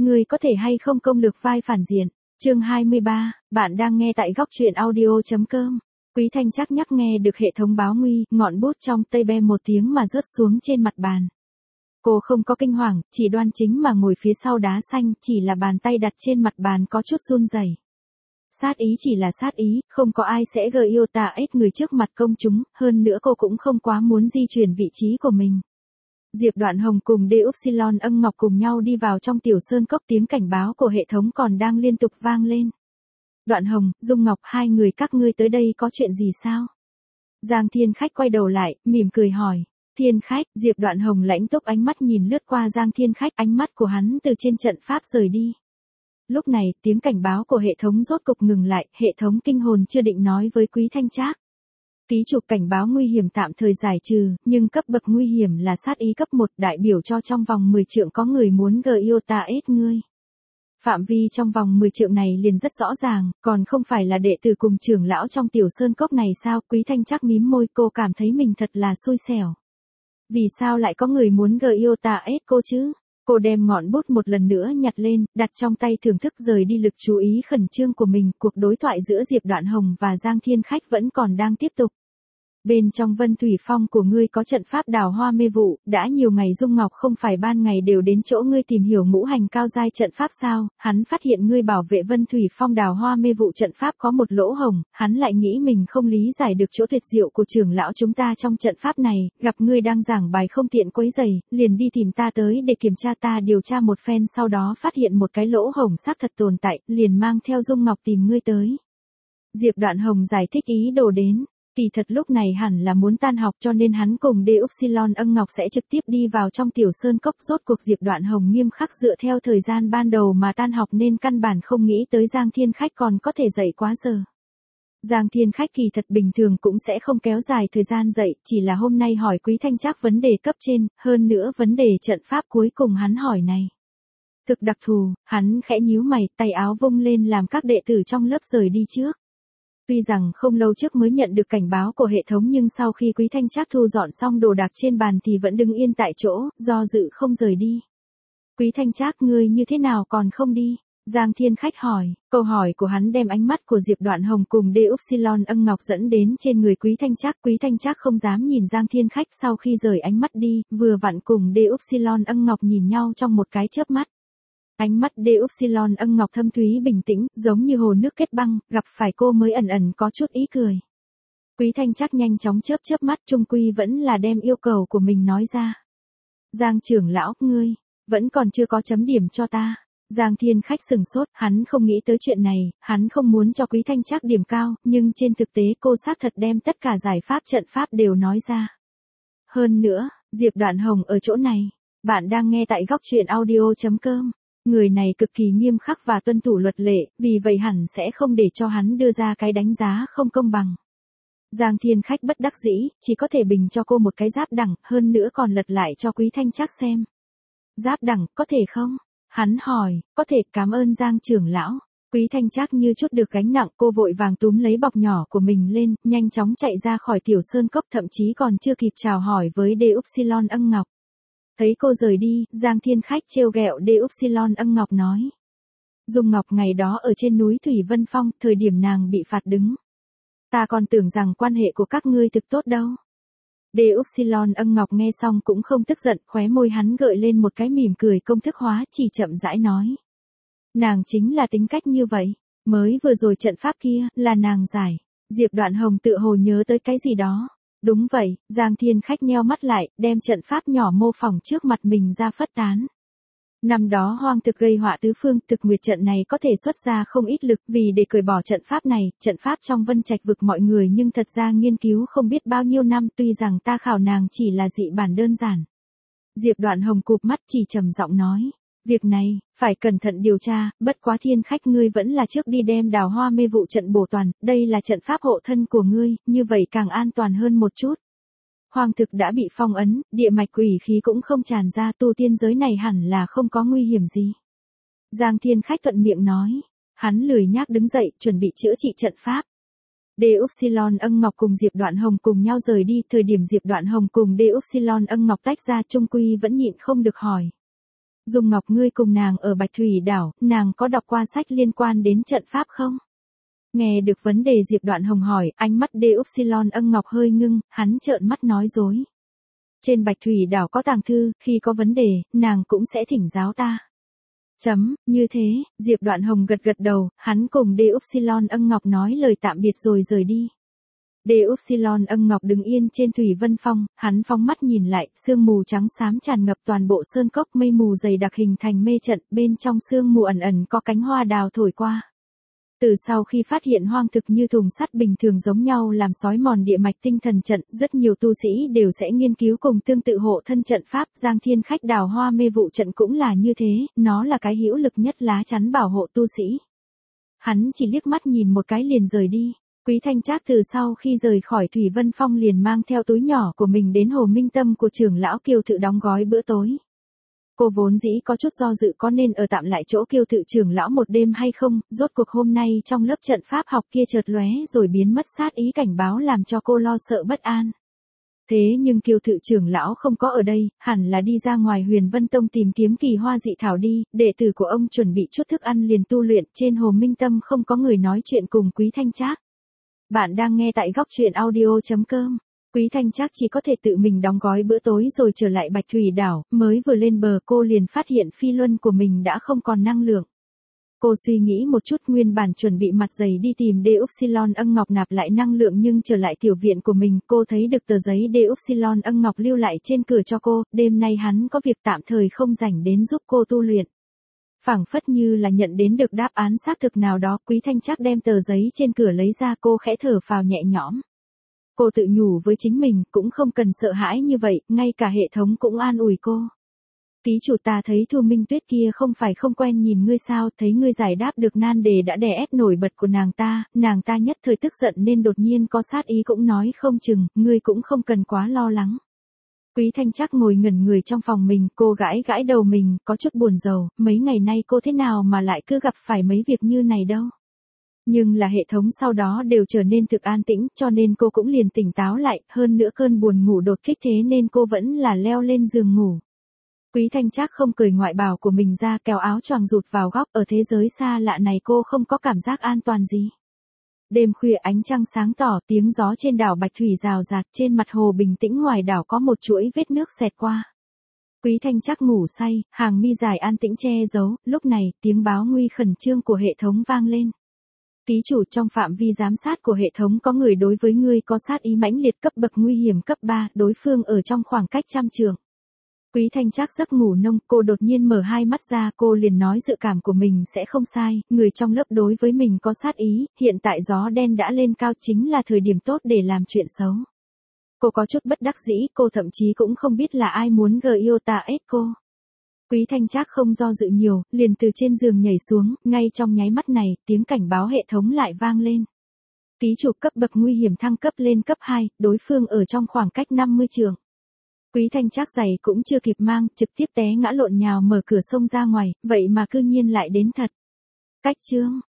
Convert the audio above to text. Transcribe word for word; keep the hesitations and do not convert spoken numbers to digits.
ngươi có thể hay không công lược vai phản diện. Chương hai mươi ba, bạn đang nghe tại góc truyện audio.com. Quý Thanh Trác nhắc nghe được hệ thống báo nguy, ngọn bút trong tay bem một tiếng mà rớt xuống trên mặt bàn. Cô không có kinh hoàng, chỉ đoan chính mà ngồi phía sau đá xanh, chỉ là bàn tay đặt trên mặt bàn có chút run rẩy. Sát ý chỉ là sát ý, không có ai sẽ gợi yêu tà ếch người trước mặt công chúng, hơn nữa cô cũng không quá muốn di chuyển vị trí của mình. Diệp Đoạn Hồng cùng Đê Upsilon Ân Ngọc cùng nhau đi vào trong tiểu sơn cốc, tiếng cảnh báo của hệ thống còn đang liên tục vang lên. Đoạn Hồng, Dung Ngọc, hai người các ngươi tới đây có chuyện gì sao? Giang Thiên Khách quay đầu lại, mỉm cười hỏi. Thiên Khách, Diệp Đoạn Hồng lãnh túc ánh mắt nhìn lướt qua Giang Thiên Khách, ánh mắt của hắn từ trên trận pháp rời đi. Lúc này, tiếng cảnh báo của hệ thống rốt cục ngừng lại, hệ thống kinh hồn chưa định nói với Quý Thanh Trác. Ký chủ cảnh báo nguy hiểm tạm thời giải trừ, nhưng cấp bậc nguy hiểm là sát ý cấp một, đại biểu cho trong vòng mười trượng có người muốn gờ yêu ta ết ngươi. Phạm vi trong vòng mười trượng này liền rất rõ ràng, còn không phải là đệ tử cùng trưởng lão trong tiểu sơn cốc này sao? Quý Thanh Trác mím môi, cô cảm thấy mình thật là xui xẻo. Vì sao lại có người muốn gờ yêu ta ết cô chứ? Cô đem ngọn bút một lần nữa nhặt lên, đặt trong tay thưởng thức rời đi lực chú ý khẩn trương của mình. Cuộc đối thoại giữa Diệp Đoạn Hồng và Giang Thiên Khách vẫn còn đang tiếp tục. Bên trong Vân Thủy Phong của ngươi có trận pháp đào hoa mê vụ, đã nhiều ngày Dung Ngọc không phải ban ngày đều đến chỗ ngươi tìm hiểu ngũ hành cao giai trận pháp sao? Hắn phát hiện ngươi bảo vệ Vân Thủy Phong đào hoa mê vụ trận pháp có một lỗ hổng, hắn lại nghĩ mình không lý giải được chỗ tuyệt diệu của trưởng lão chúng ta trong trận pháp này, gặp ngươi đang giảng bài không tiện quấy rầy, liền đi tìm ta tới để kiểm tra. Ta điều tra một phen sau đó phát hiện một cái lỗ hổng xác thật tồn tại, liền mang theo Dung Ngọc tìm ngươi tới. Diệp Đoạn Hồng giải thích ý đồ đến. Kỳ thật lúc này hẳn là muốn tan học, cho nên hắn cùng Đê Upsilon Ân Ngọc sẽ trực tiếp đi vào trong tiểu sơn cốc. Rốt cuộc Diệp Đoạn Hồng nghiêm khắc dựa theo thời gian ban đầu mà tan học nên căn bản không nghĩ tới Giang Thiên Khách còn có thể dậy quá giờ. Giang Thiên Khách kỳ thật bình thường cũng sẽ không kéo dài thời gian dậy, chỉ là hôm nay hỏi Quý Thanh Trác vấn đề cấp trên, hơn nữa vấn đề trận pháp cuối cùng hắn hỏi này. Thực đặc thù, hắn khẽ nhíu mày, tay áo vung lên làm các đệ tử trong lớp rời đi trước. Tuy rằng không lâu trước mới nhận được cảnh báo của hệ thống nhưng sau khi Quý Thanh Trác thu dọn xong đồ đạc trên bàn thì vẫn đứng yên tại chỗ, do dự không rời đi. Quý Thanh Trác, ngươi như thế nào còn không đi? Giang Thiên Khách hỏi, câu hỏi của hắn đem ánh mắt của Diệp Đoạn Hồng cùng Đê Upsilon Ân Ngọc dẫn đến trên người Quý Thanh Trác. Quý Thanh Trác không dám nhìn Giang Thiên Khách, sau khi rời ánh mắt đi, vừa vặn cùng Đê Upsilon Ân Ngọc nhìn nhau trong một cái chớp mắt. Ánh mắt Đê Upsilon Ân Ngọc thâm thúy bình tĩnh, giống như hồ nước kết băng, gặp phải cô mới ẩn ẩn có chút ý cười. Quý Thanh Trác nhanh chóng chớp chớp mắt, chung quy vẫn là đem yêu cầu của mình nói ra. Giang trưởng lão, ngươi, vẫn còn chưa có chấm điểm cho ta. Giang Thiên Khách sừng sốt, hắn không nghĩ tới chuyện này, hắn không muốn cho Quý Thanh Trác điểm cao, nhưng trên thực tế cô xác thật đem tất cả giải pháp trận pháp đều nói ra. Hơn nữa, Diệp Đoạn Hồng ở chỗ này, bạn đang nghe tại góc truyện audio.com. Người này cực kỳ nghiêm khắc và tuân thủ luật lệ, vì vậy hẳn sẽ không để cho hắn đưa ra cái đánh giá không công bằng. Giang Thiên Khách bất đắc dĩ, chỉ có thể bình cho cô một cái giáp đẳng, hơn nữa còn lật lại cho Quý Thanh Trác xem. Giáp đẳng, có thể không? Hắn hỏi, có thể, cảm ơn Giang trưởng lão. Quý Thanh Trác như chút được gánh nặng, cô vội vàng túm lấy bọc nhỏ của mình lên, nhanh chóng chạy ra khỏi tiểu sơn cốc, thậm chí còn chưa kịp chào hỏi với Đê Upsilon Ân Ngọc. Thấy cô rời đi, Giang Thiên Khách trêu ghẹo Đê Upsilon Ân Ngọc nói. Dung Ngọc ngày đó ở trên núi Thủy Vân Phong, thời điểm nàng bị phạt đứng. Ta còn tưởng rằng quan hệ của các ngươi thực tốt đâu. Đê Upsilon Ân Ngọc nghe xong cũng không tức giận, khóe môi hắn gợi lên một cái mỉm cười công thức hóa, chỉ chậm rãi nói. Nàng chính là tính cách như vậy, mới vừa rồi trận pháp kia, là nàng giải. Diệp Đoạn Hồng tự hồ nhớ tới cái gì đó. Đúng vậy, Giang Thiên Khách nheo mắt lại, đem trận pháp nhỏ mô phỏng trước mặt mình ra phất tán. Năm đó hoang thực gây họa tứ phương, thực nguyệt trận này có thể xuất ra không ít lực, vì để cởi bỏ trận pháp này, trận pháp trong Vân Trạch vực mọi người nhưng thật ra nghiên cứu không biết bao nhiêu năm, tuy rằng ta khảo nàng chỉ là dị bản đơn giản. Diệp Đoạn Hồng cụp mắt chỉ trầm giọng nói. Việc này, phải cẩn thận điều tra, bất quá Thiên Khách ngươi vẫn là trước đi đem đào hoa mê vụ trận bổ toàn, đây là trận pháp hộ thân của ngươi, như vậy càng an toàn hơn một chút. Hoang thực đã bị phong ấn, địa mạch quỷ khí cũng không tràn ra, tu tiên giới này hẳn là không có nguy hiểm gì. Giang Thiên Khách thuận miệng nói, hắn lười nhác đứng dậy, chuẩn bị chữa trị trận pháp. Đê Upsilon Ân Ngọc cùng Diệp Đoạn Hồng cùng nhau rời đi, thời điểm Diệp Đoạn Hồng cùng Đê Upsilon Ân Ngọc tách ra, chung quy vẫn nhịn không được hỏi. Dung Ngọc ngươi cùng nàng ở Bạch Thủy đảo, nàng có đọc qua sách liên quan đến trận pháp không? Nghe được vấn đề Diệp Đoạn Hồng hỏi, ánh mắt Đê Upsilon Ân Ngọc hơi ngưng, hắn trợn mắt nói dối. Trên Bạch Thủy đảo có tàng thư, khi có vấn đề, nàng cũng sẽ thỉnh giáo ta. Chấm, như thế, Diệp Đoạn Hồng gật gật đầu, hắn cùng Đê Upsilon Ân Ngọc nói lời tạm biệt rồi rời đi. Đê Upsilon Ân Ngọc đứng yên trên Thủy Vân Phong, hắn phóng mắt nhìn lại, sương mù trắng xám tràn ngập toàn bộ sơn cốc, mây mù dày đặc hình thành mê trận, bên trong sương mù ẩn ẩn có cánh hoa đào thổi qua. Từ sau khi phát hiện hoang thực như thùng sắt bình thường giống nhau làm xói mòn địa mạch tinh thần trận, rất nhiều tu sĩ đều sẽ nghiên cứu cùng tương tự hộ thân trận pháp, Giang Thiên Khách đào hoa mê vụ trận cũng là như thế, nó là cái hữu lực nhất lá chắn bảo hộ tu sĩ. Hắn chỉ liếc mắt nhìn một cái liền rời đi. Quý Thanh Trác từ sau khi rời khỏi Thủy Vân Phong liền mang theo túi nhỏ của mình đến Hồ Minh Tâm của trưởng lão Kiều Tự đóng gói bữa tối. Cô vốn dĩ có chút do dự có nên ở tạm lại chỗ Kiều Tự trưởng lão một đêm hay không, rốt cuộc hôm nay trong lớp trận pháp học kia chợt lóe rồi biến mất sát ý cảnh báo làm cho cô lo sợ bất an. Thế nhưng Kiều Tự trưởng lão không có ở đây, hẳn là đi ra ngoài Huyền Vân Tông tìm kiếm kỳ hoa dị thảo đi, đệ tử của ông chuẩn bị chút thức ăn liền tu luyện, trên Hồ Minh Tâm không có người nói chuyện cùng Quý Thanh Trác. Bạn đang nghe tại góc truyện audio chấm com. Quý Thanh Trác chỉ có thể tự mình đóng gói bữa tối rồi trở lại Bạch Thủy đảo, mới vừa lên bờ cô liền phát hiện phi luân của mình đã không còn năng lượng. Cô suy nghĩ một chút nguyên bản chuẩn bị mặt dày đi tìm Đê Upsilon Ân Ngọc nạp lại năng lượng nhưng trở lại tiểu viện của mình cô thấy được tờ giấy Đê Upsilon Ân Ngọc lưu lại trên cửa cho cô, đêm nay hắn có việc tạm thời không rảnh đến giúp cô tu luyện. Phảng phất như là nhận đến được đáp án xác thực nào đó, Quý Thanh Trác đem tờ giấy trên cửa lấy ra cô khẽ thở phào nhẹ nhõm. Cô tự nhủ với chính mình, cũng không cần sợ hãi như vậy, ngay cả hệ thống cũng an ủi cô. Ký chủ ta thấy Thu Minh Tuyết kia không phải không quen nhìn ngươi sao, thấy ngươi giải đáp được nan đề đã đè ép nổi bật của nàng ta, nàng ta nhất thời tức giận nên đột nhiên có sát ý cũng nói không chừng, ngươi cũng không cần quá lo lắng. Quý Thanh Trác ngồi ngẩn người trong phòng mình, cô gãi gãi đầu mình, có chút buồn rầu, mấy ngày nay cô thế nào mà lại cứ gặp phải mấy việc như này đâu. Nhưng là hệ thống sau đó đều trở nên thực an tĩnh, cho nên cô cũng liền tỉnh táo lại, hơn nữa cơn buồn ngủ đột kích thế nên cô vẫn là leo lên giường ngủ. Quý Thanh Trác không cởi ngoại bào của mình ra, kéo áo choàng rụt vào góc, ở thế giới xa lạ này cô không có cảm giác an toàn gì. Đêm khuya ánh trăng sáng tỏ, tiếng gió trên đảo Bạch Thủy rào rạt, trên mặt hồ bình tĩnh ngoài đảo có một chuỗi vết nước xẹt qua. Quý Thanh Trác ngủ say, hàng mi dài an tĩnh che giấu, lúc này, tiếng báo nguy khẩn trương của hệ thống vang lên. Ký chủ trong phạm vi giám sát của hệ thống có người đối với ngươi có sát ý mãnh liệt cấp bậc nguy hiểm cấp ba, đối phương ở trong khoảng cách trăm trượng. Quý Thanh Trác giấc ngủ nông, cô đột nhiên mở hai mắt ra, cô liền nói dự cảm của mình sẽ không sai, người trong lớp đối với mình có sát ý, hiện tại gió đen đã lên cao chính là thời điểm tốt để làm chuyện xấu. Cô có chút bất đắc dĩ, cô thậm chí cũng không biết là ai muốn gờ yêu ta ép cô. Quý Thanh Trác không do dự nhiều, liền từ trên giường nhảy xuống, ngay trong nháy mắt này, tiếng cảnh báo hệ thống lại vang lên. Ký chủ cấp bậc nguy hiểm thăng cấp lên cấp hai, đối phương ở trong khoảng cách năm mươi trượng. Quý Thanh Trác giày cũng chưa kịp mang, trực tiếp té ngã lộn nhào mở cửa sông ra ngoài, vậy mà cư nhiên lại đến thật. Cách chương